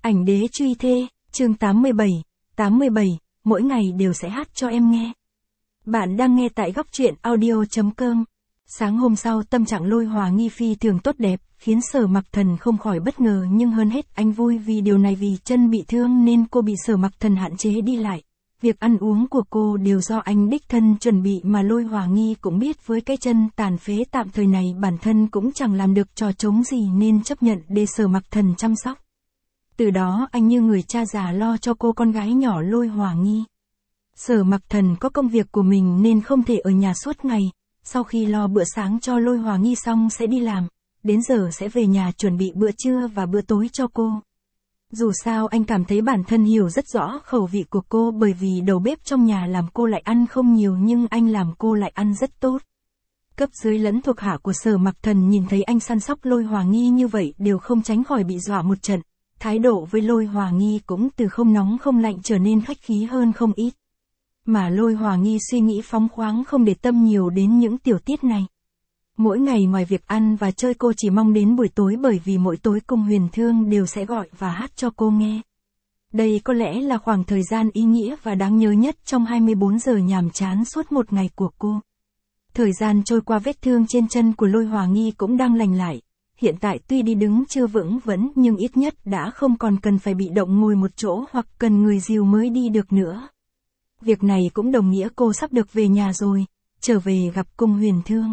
Ảnh đế truy thê, chương 87, mỗi ngày đều sẽ hát cho em nghe. Bạn đang nghe tại góc truyện audio.com. Sáng hôm sau tâm trạng Lôi Hòa Nghi phi thường tốt đẹp, khiến Sở Mặc Thần không khỏi bất ngờ, nhưng hơn hết anh vui vì điều này, vì chân bị thương nên cô bị Sở Mặc Thần hạn chế đi lại. Việc ăn uống của cô đều do anh đích thân chuẩn bị, mà Lôi Hòa Nghi cũng biết với cái chân tàn phế tạm thời này bản thân cũng chẳng làm được trò trống gì nên chấp nhận để Sở Mặc Thần chăm sóc. Từ đó anh như người cha già lo cho cô con gái nhỏ Lôi Hòa Nghi. Sở Mặc Thần có công việc của mình nên không thể ở nhà suốt ngày, sau khi lo bữa sáng cho Lôi Hòa Nghi xong sẽ đi làm, đến giờ sẽ về nhà chuẩn bị bữa trưa và bữa tối cho cô. Dù sao anh cảm thấy bản thân hiểu rất rõ khẩu vị của cô, bởi vì đầu bếp trong nhà làm cô lại ăn không nhiều nhưng anh làm cô lại ăn rất tốt. Cấp dưới lẫn thuộc hạ của Sở Mặc Thần nhìn thấy anh săn sóc Lôi Hòa Nghi như vậy đều không tránh khỏi bị dọa một trận. Thái độ với Lôi Hòa Nghi cũng từ không nóng không lạnh trở nên khách khí hơn không ít. Mà Lôi Hòa Nghi suy nghĩ phóng khoáng, không để tâm nhiều đến những tiểu tiết này. Mỗi ngày ngoài việc ăn và chơi, cô chỉ mong đến buổi tối, bởi vì mỗi tối Cung Huyền Thương đều sẽ gọi và hát cho cô nghe. Đây có lẽ là khoảng thời gian ý nghĩa và đáng nhớ nhất trong 24 giờ nhàm chán suốt một ngày của cô. Thời gian trôi qua, vết thương trên chân của Lôi Hòa Nghi cũng đang lành lại. Hiện tại tuy đi đứng chưa vững vững nhưng ít nhất đã không còn cần phải bị động ngồi một chỗ hoặc cần người dìu mới đi được nữa. Việc này cũng đồng nghĩa cô sắp được về nhà rồi, trở về gặp Cung Huyền Thương.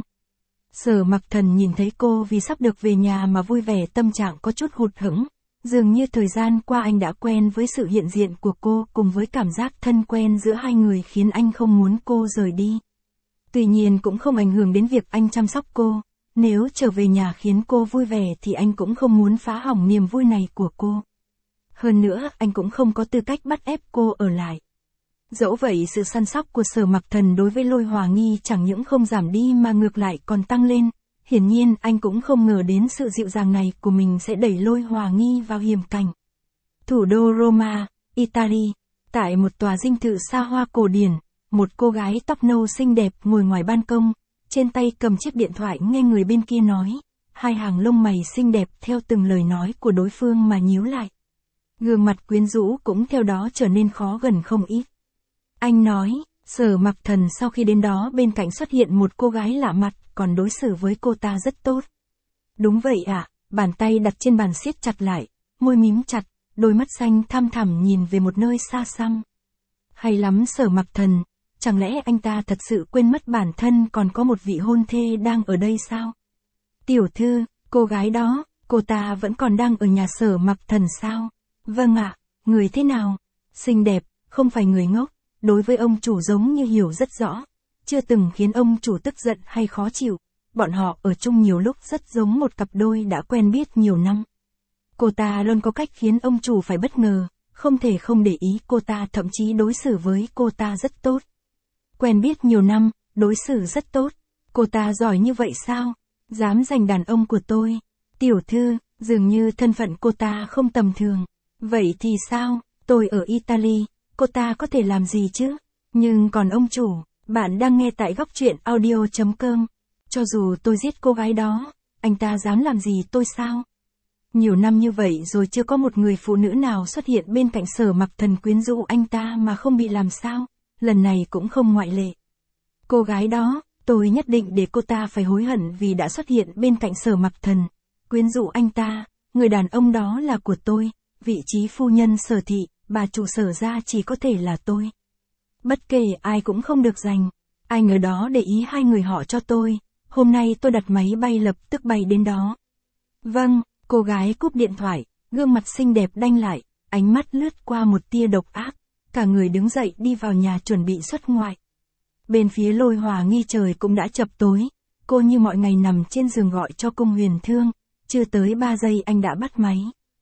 Sở Mặc Thần nhìn thấy cô vì sắp được về nhà mà vui vẻ, tâm trạng có chút hụt hẫng. Dường như thời gian qua anh đã quen với sự hiện diện của cô, cùng với cảm giác thân quen giữa hai người khiến anh không muốn cô rời đi. Tuy nhiên cũng không ảnh hưởng đến việc anh chăm sóc cô. Nếu trở về nhà khiến cô vui vẻ thì anh cũng không muốn phá hỏng niềm vui này của cô. Hơn nữa, anh cũng không có tư cách bắt ép cô ở lại. Dẫu vậy, sự săn sóc của Sở Mặc Thần đối với Lôi Hòa Nghi chẳng những không giảm đi mà ngược lại còn tăng lên. Hiển nhiên anh cũng không ngờ đến sự dịu dàng này của mình sẽ đẩy Lôi Hòa Nghi vào hiểm cảnh. Thủ đô Roma, Italy, tại một tòa dinh thự xa hoa cổ điển, một cô gái tóc nâu xinh đẹp ngồi ngoài ban công, trên tay cầm chiếc điện thoại nghe người bên kia nói, hai hàng lông mày xinh đẹp theo từng lời nói của đối phương mà nhíu lại. Gương mặt quyến rũ cũng theo đó trở nên khó gần không ít. Anh nói, Sở Mặc Thần sau khi đến đó bên cạnh xuất hiện một cô gái lạ mặt, còn đối xử với cô ta rất tốt. Đúng vậy ạ, bàn tay đặt trên bàn siết chặt lại, môi mím chặt, đôi mắt xanh thăm thẳm nhìn về một nơi xa xăm. Hay lắm Sở Mặc Thần, chẳng lẽ anh ta thật sự quên mất bản thân còn có một vị hôn thê đang ở đây sao? Tiểu thư, cô gái đó, cô ta vẫn còn đang ở nhà Sở Mặc Thần sao? Vâng ạ, người thế nào? Xinh đẹp, không phải người ngốc. Đối với ông chủ giống như hiểu rất rõ, chưa từng khiến ông chủ tức giận hay khó chịu. Bọn họ ở chung nhiều lúc rất giống một cặp đôi đã quen biết nhiều năm. Cô ta luôn có cách khiến ông chủ phải bất ngờ, không thể không để ý cô ta, thậm chí đối xử với cô ta rất tốt. Quen biết nhiều năm, đối xử rất tốt. Cô ta giỏi như vậy sao? Dám giành đàn ông của tôi. Tiểu thư, dường như thân phận cô ta không tầm thường. Vậy thì sao? Tôi ở Italy. Cô ta có thể làm gì chứ? Nhưng còn ông chủ, bạn đang nghe tại góc truyện audio.com. Cho dù tôi giết cô gái đó, anh ta dám làm gì tôi sao? Nhiều năm như vậy rồi chưa có một người phụ nữ nào xuất hiện bên cạnh Sở Mặc Thần quyến rũ anh ta mà không bị làm sao, lần này cũng không ngoại lệ. Cô gái đó, tôi nhất định để cô ta phải hối hận vì đã xuất hiện bên cạnh Sở Mặc Thần, quyến rũ anh ta. Người đàn ông đó là của tôi, vị trí phu nhân Sở thị. Bà chủ Sở gia chỉ có thể là tôi. Bất kể ai cũng không được giành. Ai ngờ đó để ý hai người họ cho tôi. Hôm nay tôi đặt máy bay lập tức bay đến đó. Vâng, cô gái cúp điện thoại, gương mặt xinh đẹp đanh lại, ánh mắt lướt qua một tia độc ác. Cả người đứng dậy đi vào nhà chuẩn bị xuất ngoại. Bên phía Lôi Hòa Nghi trời cũng đã chập tối. Cô như mọi ngày nằm trên giường gọi cho Cung Huyền Thương. Chưa tới 3 giây anh đã bắt máy.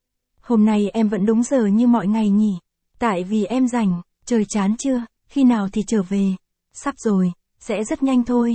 Hôm nay em vẫn đúng giờ như mọi ngày nhỉ? Tại vì em rảnh, trời chán chưa, khi nào thì trở về? Sắp rồi, sẽ rất nhanh thôi.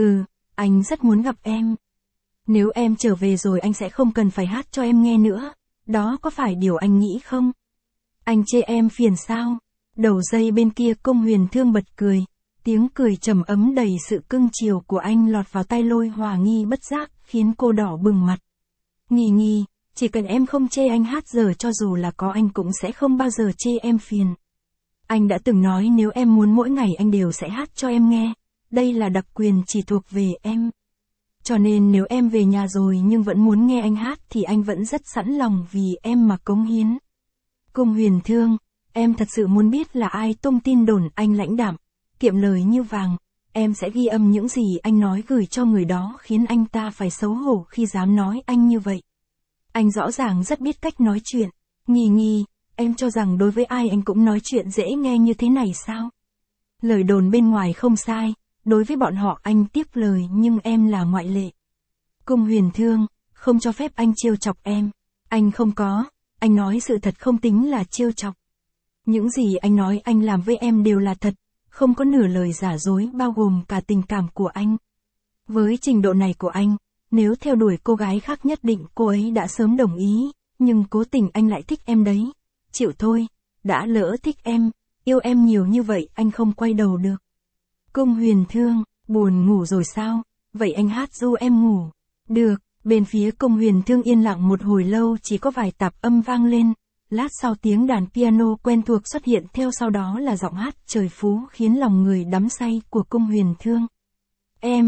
Anh rất muốn gặp em. Nếu em trở về rồi anh sẽ không cần phải hát cho em nghe nữa. Đó có phải điều anh nghĩ không? Anh chê em phiền sao? Đầu dây bên kia Cung Huyền Thương bật cười. Tiếng cười trầm ấm đầy sự cưng chiều của anh lọt vào tai Lôi Hòa Nghi bất giác, khiến cô đỏ bừng mặt. Nghi, Chỉ cần em không chê anh hát giờ cho dù là có anh cũng sẽ không bao giờ chê em phiền. Anh đã từng nói nếu em muốn mỗi ngày anh đều sẽ hát cho em nghe. Đây là đặc quyền chỉ thuộc về em. Cho nên nếu em về nhà rồi nhưng vẫn muốn nghe anh hát thì anh vẫn rất sẵn lòng vì em mà cống hiến. Cung Huyền Thương, em thật sự muốn biết là ai tung tin đồn anh lãnh đạm, kiệm lời như vàng. Em sẽ ghi âm những gì anh nói gửi cho người đó khiến anh ta phải xấu hổ khi dám nói anh như vậy. Anh rõ ràng rất biết cách nói chuyện. Nghi, em cho rằng đối với ai anh cũng nói chuyện dễ nghe như thế này sao? Lời đồn bên ngoài không sai, đối với bọn họ anh tiếp lời nhưng em là ngoại lệ. Cung Huyền Thương, không cho phép anh trêu chọc em. Anh không có, anh nói sự thật không tính là trêu chọc. Những gì anh nói anh làm với em đều là thật, không có nửa lời giả dối bao gồm cả tình cảm của anh. Với trình độ này của anh, nếu theo đuổi cô gái khác nhất định cô ấy đã sớm đồng ý, nhưng cố tình anh lại thích em đấy. Chịu thôi, đã lỡ thích em, yêu em nhiều như vậy anh không quay đầu được. Cung Huyền Thương, buồn ngủ rồi sao? Vậy anh hát ru em ngủ. Được, bên phía Cung Huyền Thương yên lặng một hồi lâu chỉ có vài tạp âm vang lên. Lát sau tiếng đàn piano quen thuộc xuất hiện theo sau đó là giọng hát trời phú khiến lòng người đắm say của Cung Huyền Thương. Em,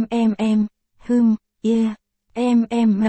yeah, em,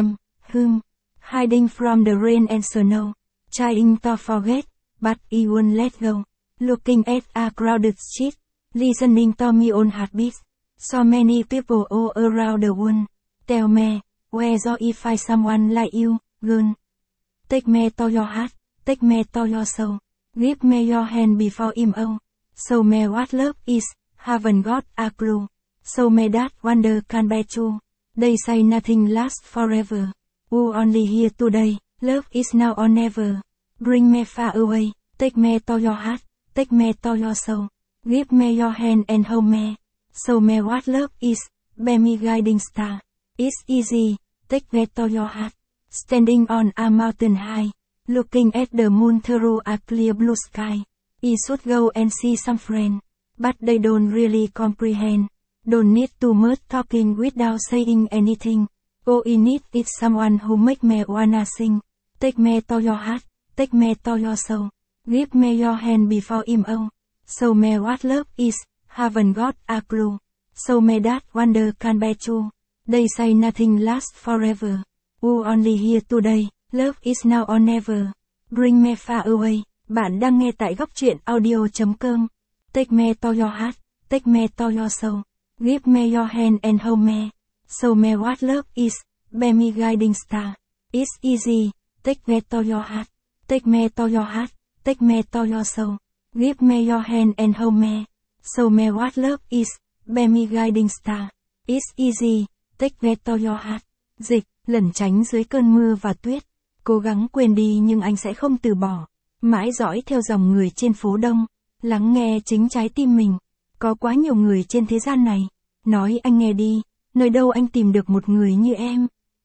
hiding from the rain and snow, trying to forget, but I won't let go, looking at a crowded street, listening to my own heartbeat, so many people all around the world, tell me, where do I find someone like you, girl? Take me to your heart. Take me to your soul. Give me your hand before I'm old. Show me what love is. Haven't got a clue. Show me that wonder can be true. They say nothing lasts forever. Who only here today. Love is now or never. Bring me far away. Take me to your heart. Take me to your soul. Give me your hand and hold me. Show me what love is. Be me guiding star. It's easy. Take me to your heart. Standing on a mountain high. Looking at the moon through a clear blue sky. I should go and see some friends. But they don't really comprehend. Don't need too much talking without saying anything. All I need is someone who make me wanna sing. Take me to your heart. Take me to your soul. Give me your hand before I'm old. Show me what love is. Haven't got a clue. Show me that wonder can be true. They say nothing lasts forever. Who only here today. Love is now or never. Bring me far away. Bạn đang nghe tại góc truyện audio.com. Take me to your heart. Take me to your soul. Give me your hand and hold me. Show me what love is. Be me guiding star. It's easy. Take me to your heart. Take me to your heart. Take me to your soul. Give me your hand and hold me. Show me what love is. Be me guiding star. It's easy. Take me to your heart. Dịch, lẩn tránh dưới cơn mưa và tuyết. Cố gắng quên đi nhưng anh sẽ không từ bỏ. Mãi dõi theo dòng người trên phố đông. Lắng nghe chính trái tim mình. Có quá nhiều người trên thế gian này. Nói anh nghe đi. Nơi đâu anh tìm được một người như em.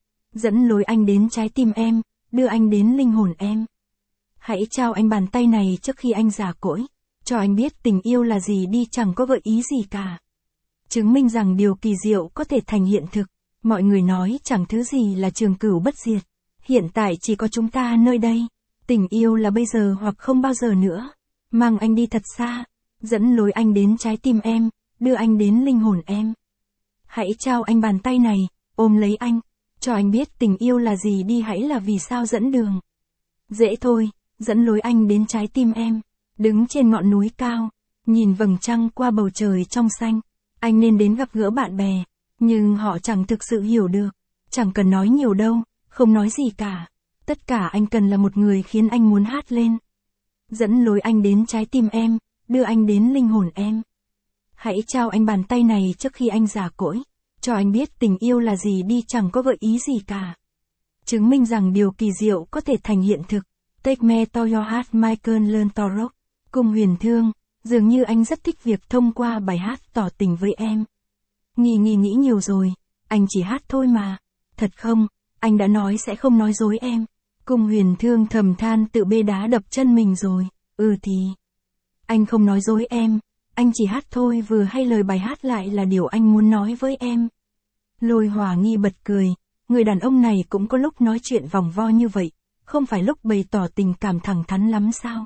Dẫn lối anh đến trái tim em. Đưa anh đến linh hồn em. Hãy trao anh bàn tay này trước khi anh già cỗi. Cho anh biết tình yêu là gì đi chẳng có gợi ý gì cả. Chứng minh rằng điều kỳ diệu có thể thành hiện thực. Mọi người nói chẳng thứ gì là trường cửu bất diệt. Hiện tại chỉ có chúng ta nơi đây. Tình yêu là bây giờ hoặc không bao giờ nữa. Mang anh đi thật xa. Dẫn lối anh đến trái tim em. Đưa anh đến linh hồn em. Hãy trao anh bàn tay này. Ôm lấy anh. Cho anh biết tình yêu là gì đi hãy là vì sao dẫn đường. Dễ thôi. Dẫn lối anh đến trái tim em. Đứng trên ngọn núi cao. Nhìn vầng trăng qua bầu trời trong xanh. Anh nên đến gặp gỡ bạn bè. Nhưng họ chẳng thực sự hiểu được. Chẳng cần nói nhiều đâu. Không nói gì cả. Tất cả anh cần là một người khiến anh muốn hát lên. Dẫn lối anh đến trái tim em. Đưa anh đến linh hồn em. Hãy trao anh bàn tay này trước khi anh già cỗi. Cho anh biết tình yêu là gì đi chẳng có gợi ý gì cả. Chứng minh rằng điều kỳ diệu có thể thành hiện thực. Take me to your heart Michael Learntorok. Cung Huyền Thương, dường như anh rất thích việc thông qua bài hát tỏ tình với em. Nghĩ nhiều rồi, anh chỉ hát thôi mà. Thật không, anh đã nói sẽ không nói dối em. Cung Huyền Thương thầm than tự bê đá đập chân mình rồi. Thì. Anh không nói dối em, anh chỉ hát thôi vừa hay lời bài hát lại là điều anh muốn nói với em. Lôi Hòa Nghi bật cười, người đàn ông này cũng có lúc nói chuyện vòng vo như vậy. không phải lúc bày tỏ tình cảm thẳng thắn lắm sao?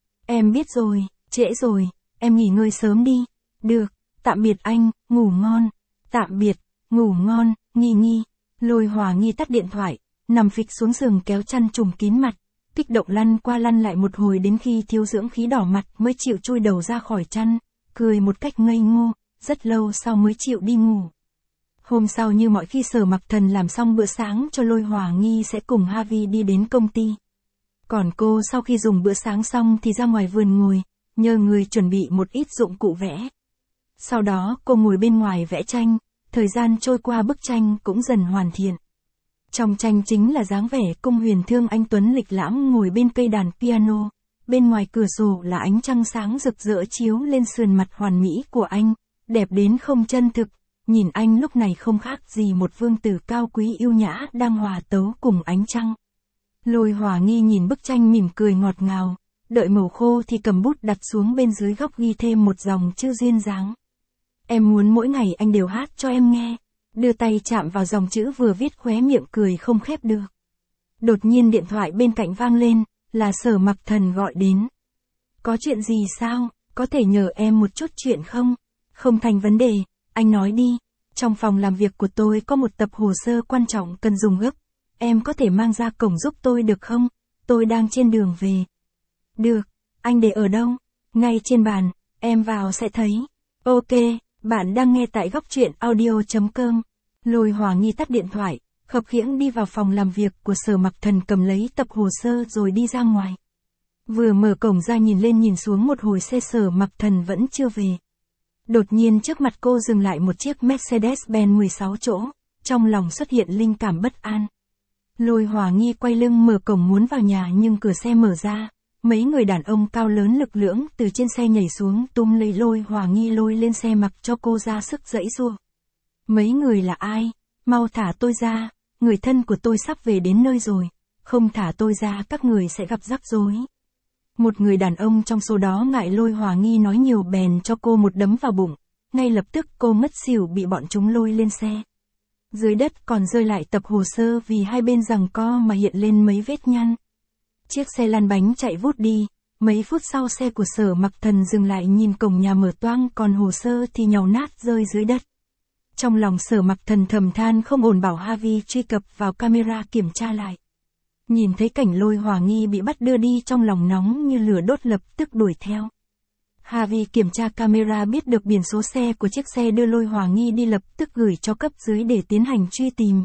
Em biết rồi, trễ rồi, em nghỉ ngơi sớm đi. Được, tạm biệt anh, ngủ ngon. Tạm biệt, ngủ ngon, Nghi Nghi. Lôi Hòa Nghi tắt điện thoại, nằm phịch xuống giường kéo chăn trùm kín mặt, kích động lăn qua lăn lại một hồi đến khi thiếu dưỡng khí đỏ mặt mới chịu chui đầu ra khỏi chăn, cười một cách ngây ngô, rất lâu sau mới chịu đi ngủ. Hôm sau như mọi khi Sở Mặc Thần làm xong bữa sáng cho Lôi Hòa Nghi sẽ cùng Harvey đi đến công ty. Còn cô sau khi dùng bữa sáng xong thì ra ngoài vườn ngồi, nhờ người chuẩn bị một ít dụng cụ vẽ. Sau đó cô ngồi bên ngoài vẽ tranh, thời gian trôi qua bức tranh cũng dần hoàn thiện. Trong tranh chính là dáng vẻ Cung Huyền Thương anh tuấn lịch lãm ngồi bên cây đàn piano, bên ngoài cửa sổ là ánh trăng sáng rực rỡ chiếu lên sườn mặt hoàn mỹ của anh, đẹp đến không chân thực, nhìn anh lúc này không khác gì một vương tử cao quý yêu nhã đang hòa tấu cùng ánh trăng. Lôi Hòa Nghi nhìn bức tranh mỉm cười ngọt ngào, đợi màu khô thì cầm bút đặt xuống bên dưới góc ghi thêm một dòng chữ duyên dáng. Em muốn mỗi ngày anh đều hát cho em nghe. Đưa tay chạm vào dòng chữ vừa viết khóe miệng cười không khép được. Đột nhiên điện thoại bên cạnh vang lên, là Sở Mặc Thần gọi đến. Có chuyện gì sao, có thể nhờ em một chút chuyện không? Không thành vấn đề, anh nói đi. Trong phòng làm việc của tôi có một tập hồ sơ quan trọng cần dùng gấp. Em có thể mang ra cổng giúp tôi được không? Tôi đang trên đường về. Được, anh để ở đâu? Ngay trên bàn, em vào sẽ thấy. Ok. Bạn đang nghe tại góc truyện audio.com. Lôi Hòa Nghi tắt điện thoại, khập khiễng đi vào phòng làm việc của Sở Mặc Thần cầm lấy tập hồ sơ rồi đi ra ngoài. Vừa mở cổng ra nhìn lên nhìn xuống một hồi xe Sở Mặc Thần vẫn chưa về. Đột nhiên trước mặt cô dừng lại một chiếc Mercedes-Benz 16 chỗ, trong lòng xuất hiện linh cảm bất an. Lôi Hòa Nghi quay lưng mở cổng muốn vào nhà nhưng cửa xe mở ra. Mấy người đàn ông cao lớn lực lưỡng từ trên xe nhảy xuống túm lấy Lôi Hòa Nghi lôi lên xe mặc cho cô ra sức giãy giụa. Mấy người là ai? Mau thả tôi ra, người thân của tôi sắp về đến nơi rồi. Không thả tôi ra các người sẽ gặp rắc rối. Một người đàn ông trong số đó ngại Lôi Hòa Nghi nói nhiều bèn cho cô một đấm vào bụng. Ngay lập tức cô ngất xỉu bị bọn chúng lôi lên xe. Dưới đất còn rơi lại tập hồ sơ vì hai bên giằng co mà hiện lên mấy vết nhăn. Chiếc xe lăn bánh chạy vút đi, mấy phút sau xe của Sở Mặc Thần dừng lại nhìn cổng nhà mở toang còn hồ sơ thì nhàu nát rơi dưới đất. Trong lòng Sở Mặc Thần thầm than không ổn bảo Harvey truy cập vào camera kiểm tra lại. Nhìn thấy cảnh Lôi Hòa Nghi bị bắt đưa đi trong lòng nóng như lửa đốt lập tức đuổi theo. Harvey kiểm tra camera biết được biển số xe của chiếc xe đưa Lôi Hòa Nghi đi lập tức gửi cho cấp dưới để tiến hành truy tìm.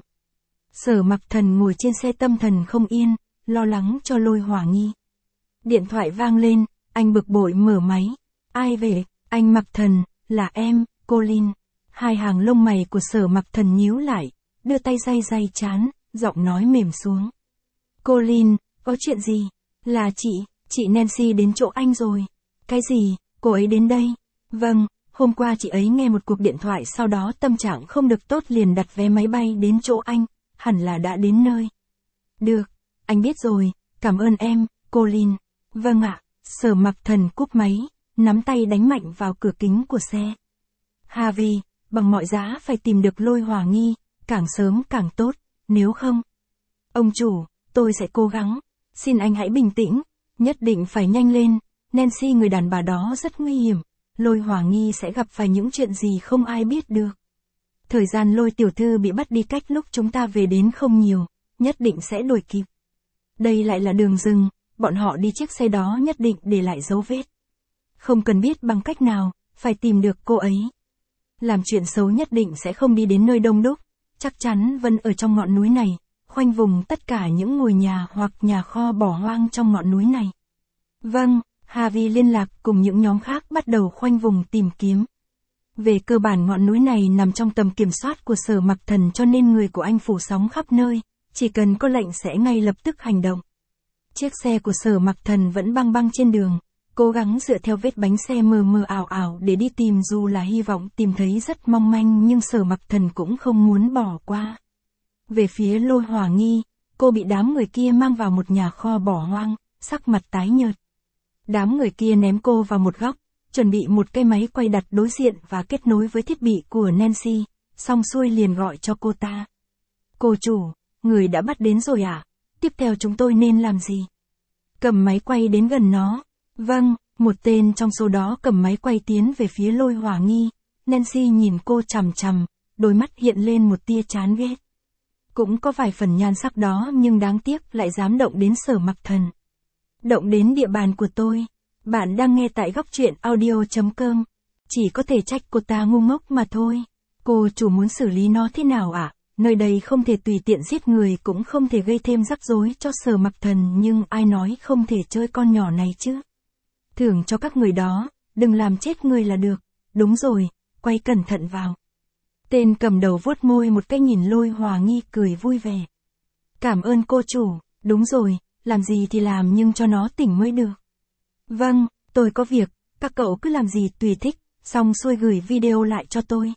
Sở Mặc Thần ngồi trên xe tâm thần không yên, lo lắng cho Lôi Hòa Nghi. Điện thoại vang lên, anh bực bội mở máy. Ai về? Anh Mặc Thần, là em, Colin. Hai hàng lông mày của Sở Mặc Thần nhíu lại, đưa tay day day trán, giọng nói mềm xuống. Colin, có chuyện gì? Là chị Nancy đến chỗ anh rồi. Cái gì? Cô ấy đến đây? Vâng, hôm qua chị ấy nghe một cuộc điện thoại sau đó tâm trạng không được tốt liền đặt vé máy bay đến chỗ anh, hẳn là đã đến nơi. Được, anh biết rồi, cảm ơn em, Colin. Vâng ạ, Sở Mặc Thần cúp máy, nắm tay đánh mạnh vào cửa kính của xe. Harvey, bằng mọi giá phải tìm được Lôi Hòa Nghi, càng sớm càng tốt, nếu không. Ông chủ, tôi sẽ cố gắng, xin anh hãy bình tĩnh, nhất định phải nhanh lên, Nancy người đàn bà đó rất nguy hiểm, Lôi Hòa Nghi sẽ gặp phải những chuyện gì không ai biết được. Thời gian Lôi tiểu thư bị bắt đi cách lúc chúng ta về đến không nhiều, nhất định sẽ đuổi kịp. Đây lại là đường rừng, bọn họ đi chiếc xe đó nhất định để lại dấu vết. Không cần biết bằng cách nào, phải tìm được cô ấy. Làm chuyện xấu nhất định sẽ không đi đến nơi đông đúc, chắc chắn vẫn ở trong ngọn núi này, khoanh vùng tất cả những ngôi nhà hoặc nhà kho bỏ hoang trong ngọn núi này. Vâng, Harvey liên lạc cùng những nhóm khác bắt đầu khoanh vùng tìm kiếm. Về cơ bản ngọn núi này nằm trong tầm kiểm soát của Sở Mặc Thần cho nên người của anh phủ sóng khắp nơi, chỉ cần có lệnh sẽ ngay lập tức hành động. Chiếc xe của Sở Mặc Thần vẫn băng băng trên đường, cố gắng dựa theo vết bánh xe mờ mờ ảo ảo để đi tìm dù là hy vọng tìm thấy rất mong manh nhưng Sở Mặc Thần cũng không muốn bỏ qua. Về phía Lôi Hòa Nghi, cô bị đám người kia mang vào một nhà kho bỏ hoang, sắc mặt tái nhợt. Đám người kia ném cô vào một góc, chuẩn bị một cái máy quay đặt đối diện và kết nối với thiết bị của Nancy, xong xuôi liền gọi cho cô ta. Cô chủ, người đã bắt đến rồi à? tiếp theo chúng tôi nên làm gì? Cầm máy quay đến gần nó. Vâng, một tên trong số đó cầm máy quay tiến về phía Lôi Hỏa Nghi. Nancy nhìn cô chằm chằm, đôi mắt hiện lên một tia chán ghét. Cũng có vài phần nhan sắc đó nhưng đáng tiếc lại dám động đến Sở Mặc Thần. Động đến địa bàn của tôi. Bạn đang nghe tại góc truyện audio.com. Chỉ có thể trách cô ta ngu ngốc mà thôi. Cô chủ muốn xử lý nó thế nào ạ? Nơi đây không thể tùy tiện giết người cũng không thể gây thêm rắc rối cho Sở Mặc Thần nhưng ai nói không thể chơi con nhỏ này chứ? Thưởng cho các người đó, đừng làm chết người là được. Đúng rồi, quay cẩn thận vào. Tên cầm đầu vuốt môi một cái nhìn Lôi Hỏa Nghi cười vui vẻ. Cảm ơn cô chủ, đúng rồi, làm gì thì làm nhưng cho nó tỉnh mới được. Vâng, tôi có việc, các cậu cứ làm gì tùy thích, xong xuôi gửi video lại cho tôi.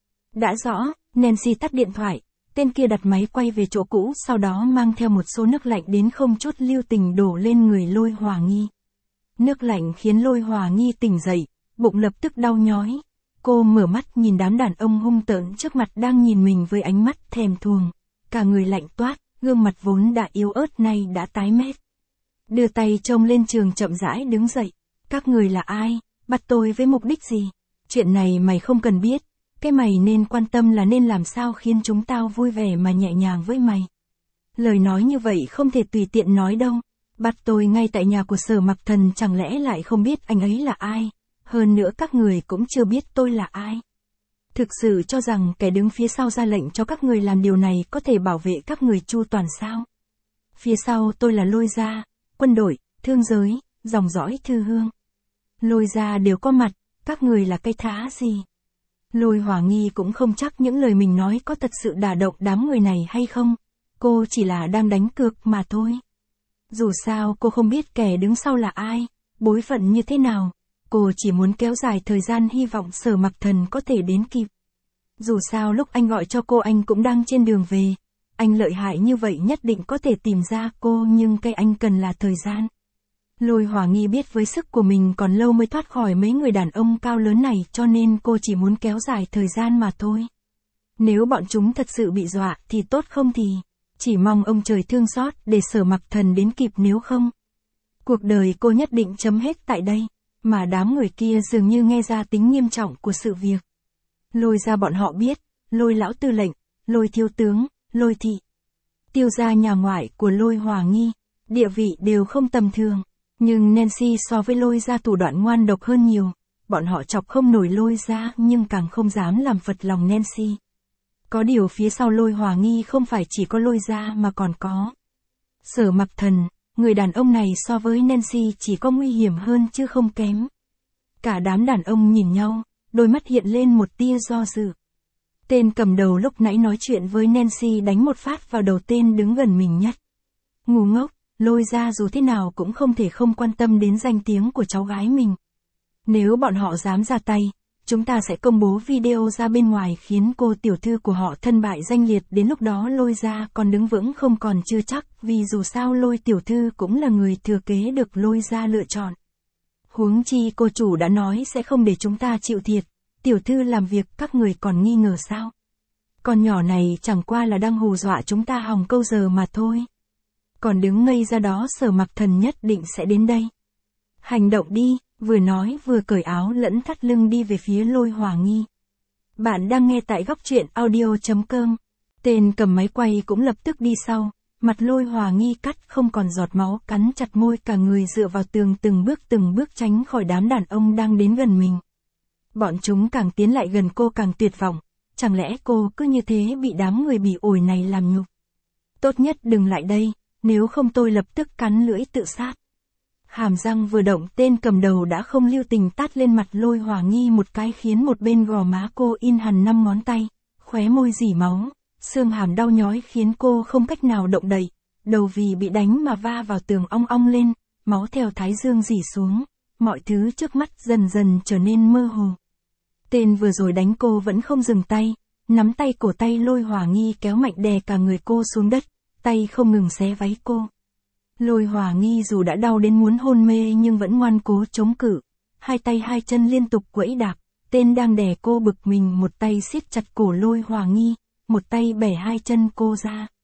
Đã rõ, Nancy tắt điện thoại, tên kia đặt máy quay về chỗ cũ sau đó mang theo một xô nước lạnh đến không chút lưu tình đổ lên người Lôi Hỏa Nghi. Nước lạnh khiến Lôi Hỏa Nghi tỉnh dậy, bụng lập tức đau nhói. Cô mở mắt nhìn đám đàn ông hung tợn trước mặt đang nhìn mình với ánh mắt thèm thuồng. Cả người lạnh toát, gương mặt vốn đã yếu ớt nay đã tái mét. Đưa tay trông lên trường chậm rãi đứng dậy. Các người là ai? Bắt tôi với mục đích gì? Chuyện này mày không cần biết. Cái mày nên quan tâm là nên làm sao khiến chúng tao vui vẻ mà nhẹ nhàng với mày. Lời nói như vậy không thể tùy tiện nói đâu. Bắt tôi ngay tại nhà của Sở Mặc Thần chẳng lẽ lại không biết anh ấy là ai? Hơn nữa các người cũng chưa biết tôi là ai. Thực sự cho rằng kẻ đứng phía sau ra lệnh cho các người làm điều này có thể bảo vệ các người chu toàn sao? Phía sau tôi là Lôi gia, quân đội, thương giới, dòng dõi Thư Hương. Lôi gia đều có mặt, các người là cái thá gì? Lôi Hỏa Nghi cũng không chắc những lời mình nói có thật sự đả động đám người này hay không. Cô chỉ là đang đánh cược mà thôi. Dù sao cô không biết kẻ đứng sau là ai, bối phận như thế nào. Cô chỉ muốn kéo dài thời gian hy vọng Sở Mặc Thần có thể đến kịp. Dù sao lúc anh gọi cho cô anh cũng đang trên đường về. Anh lợi hại như vậy nhất định có thể tìm ra cô nhưng cái anh cần là thời gian. Lôi Hỏa Nghi biết với sức của mình còn lâu mới thoát khỏi mấy người đàn ông cao lớn này cho nên cô chỉ muốn kéo dài thời gian mà thôi. Nếu bọn chúng thật sự bị dọa thì tốt không thì, chỉ mong ông trời thương xót để Sở Mặc Thần đến kịp nếu không. Cuộc đời cô nhất định chấm hết tại đây, mà đám người kia dường như nghe ra tính nghiêm trọng của sự việc. Lôi ra bọn họ biết, Lôi lão tư lệnh, Lôi thiếu tướng, Lôi thị. Tiêu gia nhà ngoại của Lôi Hỏa Nghi, địa vị đều không tầm thường. Nhưng Nancy so với Lôi gia thủ đoạn ngoan độc hơn nhiều, bọn họ chọc không nổi Lôi gia nhưng càng không dám làm phật lòng Nancy. Có điều phía sau Lôi Hỏa Nghi không phải chỉ có Lôi gia mà còn có Sở Mặc Thần, người đàn ông này so với Nancy chỉ có nguy hiểm hơn chứ không kém. Cả đám đàn ông nhìn nhau, đôi mắt hiện lên một tia do dự. Tên cầm đầu lúc nãy nói chuyện với Nancy đánh một phát vào đầu tên đứng gần mình nhất. Ngu ngốc. Lôi gia dù thế nào cũng không thể không quan tâm đến danh tiếng của cháu gái mình. Nếu bọn họ dám ra tay, chúng ta sẽ công bố video ra bên ngoài khiến cô tiểu thư của họ thân bại danh liệt, đến lúc đó Lôi gia còn đứng vững không còn chưa chắc, vì dù sao Lôi tiểu thư cũng là người thừa kế được Lôi gia lựa chọn. Huống chi cô chủ đã nói sẽ không để chúng ta chịu thiệt, tiểu thư làm việc các người còn nghi ngờ sao? Con nhỏ này chẳng qua là đang hù dọa chúng ta hòng câu giờ mà thôi. Còn đứng ngây ra đó Sở Mặc Thần nhất định sẽ đến đây. Hành động đi, vừa nói vừa cởi áo lẫn thắt lưng đi về phía Lôi Hỏa Nghi. Bạn đang nghe tại góc truyện audio.com. Tên cầm máy quay cũng lập tức đi sau, mặt Lôi Hỏa Nghi cắt không còn giọt máu, cắn chặt môi cả người dựa vào tường từng bước tránh khỏi đám đàn ông đang đến gần mình. Bọn chúng càng tiến lại gần cô càng tuyệt vọng, chẳng lẽ cô cứ như thế bị đám người bỉ ổi này làm nhục? Tốt nhất đừng lại đây. Nếu không tôi lập tức cắn lưỡi tự sát. Hàm răng vừa động tên cầm đầu đã không lưu tình tát lên mặt Lôi Hỏa Nghi một cái khiến một bên gò má cô in hằn 5 ngón tay, khóe môi rỉ máu, xương hàm đau nhói khiến cô không cách nào động đậy, đầu vì bị đánh mà va vào tường ong ong lên, máu theo thái dương rỉ xuống, mọi thứ trước mắt dần dần trở nên mơ hồ. Tên vừa rồi đánh cô vẫn không dừng tay, nắm tay cổ tay Lôi Hỏa Nghi kéo mạnh đè cả người cô xuống đất. Tay không ngừng xé váy cô. Lôi Hỏa Nghi dù đã đau đến muốn hôn mê nhưng vẫn ngoan cố chống cự. Hai tay hai chân liên tục quẫy đạp, tên đang đè cô bực mình một tay siết chặt cổ Lôi Hỏa Nghi, một tay bẻ hai chân cô ra.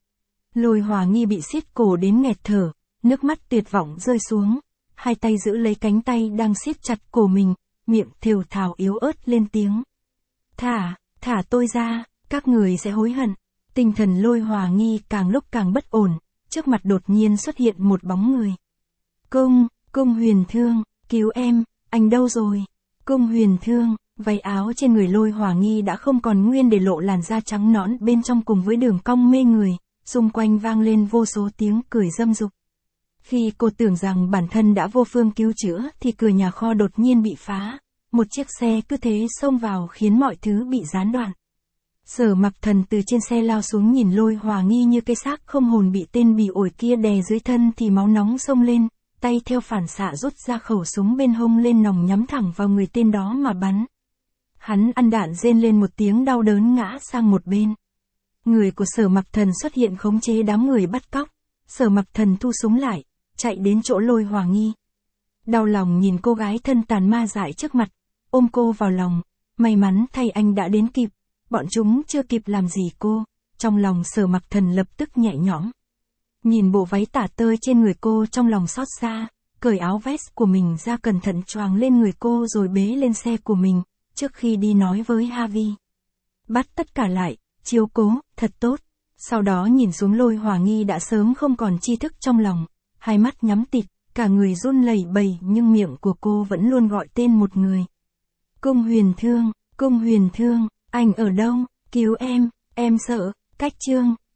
Lôi Hòa Nghi bị siết cổ đến nghẹt thở, nước mắt tuyệt vọng rơi xuống, hai tay giữ lấy cánh tay đang siết chặt cổ mình, miệng thều thào yếu ớt lên tiếng. Thả tôi ra, các người sẽ hối hận. Tinh thần Lôi Hòa Nghi càng lúc càng bất ổn, trước mặt đột nhiên xuất hiện một bóng người. Cung Huyền Thương, cứu em, anh đâu rồi? Cung Huyền Thương, váy áo trên người Lôi Hòa Nghi đã không còn nguyên để lộ làn da trắng nõn bên trong cùng với đường cong mê người, xung quanh vang lên vô số tiếng cười dâm dục. Khi cô tưởng rằng bản thân đã vô phương cứu chữa thì cửa nhà kho đột nhiên bị phá, một chiếc xe cứ thế xông vào khiến mọi thứ bị gián đoạn. Sở Mặc Thần từ trên xe lao xuống nhìn Lôi Hòa Nghi như cái xác không hồn bị tên bỉ ổi kia đè dưới thân thì máu nóng xông lên, tay theo phản xạ rút ra khẩu súng bên hông lên nòng nhắm thẳng vào người tên đó mà bắn. Hắn ăn đạn rên lên một tiếng đau đớn ngã sang một bên. Người của Sở Mặc Thần xuất hiện khống chế đám người bắt cóc. Sở Mặc Thần thu súng lại, chạy đến chỗ Lôi Hòa Nghi. Đau lòng nhìn cô gái thân tàn ma dại trước mặt, ôm cô vào lòng, may mắn thay anh đã đến kịp, bọn chúng chưa kịp làm gì cô, trong lòng Sở Mặc Thần lập tức nhẹ nhõm. Nhìn bộ váy tả tơi trên người cô trong lòng xót xa, cởi áo vest của mình ra cẩn thận choàng lên người cô rồi bế lên xe của mình, trước khi đi nói với Harvey. Bắt tất cả lại, chiếu cố, thật tốt. Sau đó nhìn xuống Lôi Hòa Nghi đã sớm không còn tri thức trong lòng, hai mắt nhắm tịt, cả người run lẩy bẩy nhưng miệng của cô vẫn luôn gọi tên một người. Cung Huyền Thương, anh ở đâu, cứu em sợ, cách chương.